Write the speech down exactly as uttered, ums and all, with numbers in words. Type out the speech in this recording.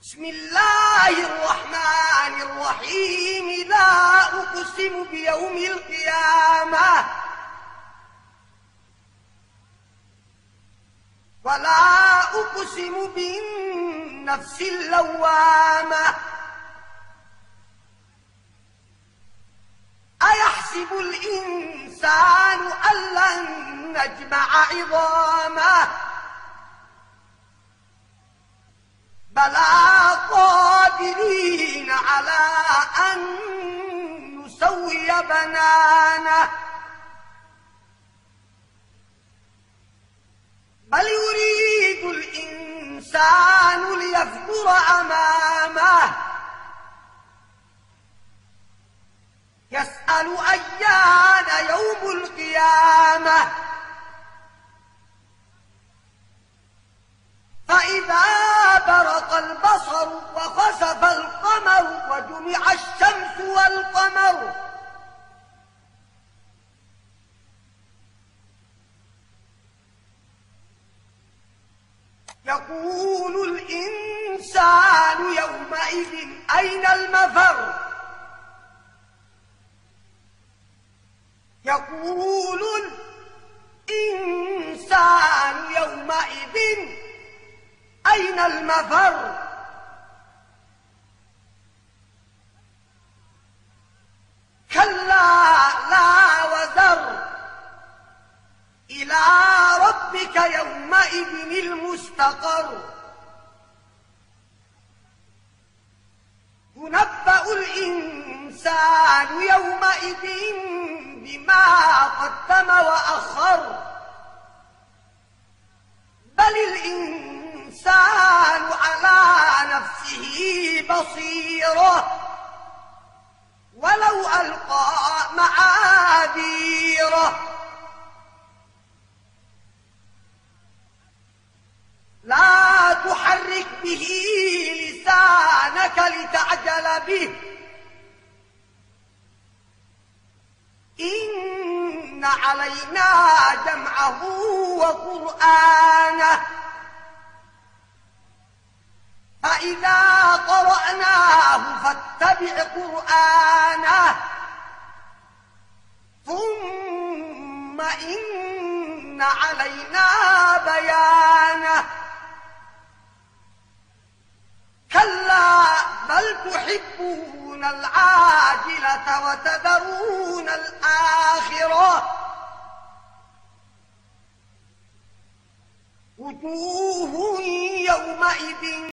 بسم الله الرحمن الرحيم. لا أقسم بيوم القيامة ولا أقسم بالنفس اللوامة. أيحسب الإنسان أن لن نجمع عظامه بلى قادرين على أن نسوي بنانه بل يريد الإنسان ليفجر أمامه يسأل أيان يوم القيامة فإذا برق البصر وخسف القمر وجمع الشمس والقمر يقول الإنسان يومئذ أين المفر يقول الإنسان يومئذ أين المفر كلا لا وزر إلى ربك يومئذ المستقر ينبأ الإنسان يومئذ بما قدم وأخر بل الإنسان على نفسه بصيرة ولو ألقى معاذيره لا تحرك به لسانك لتعجل به إن علينا جمعه وقرآنه فإذا قرأناه فاتبع قرآنه ثم إن علينا بيانه كلا بل تحبون العاجلة وتذرون الآخرة وجوه يومئذ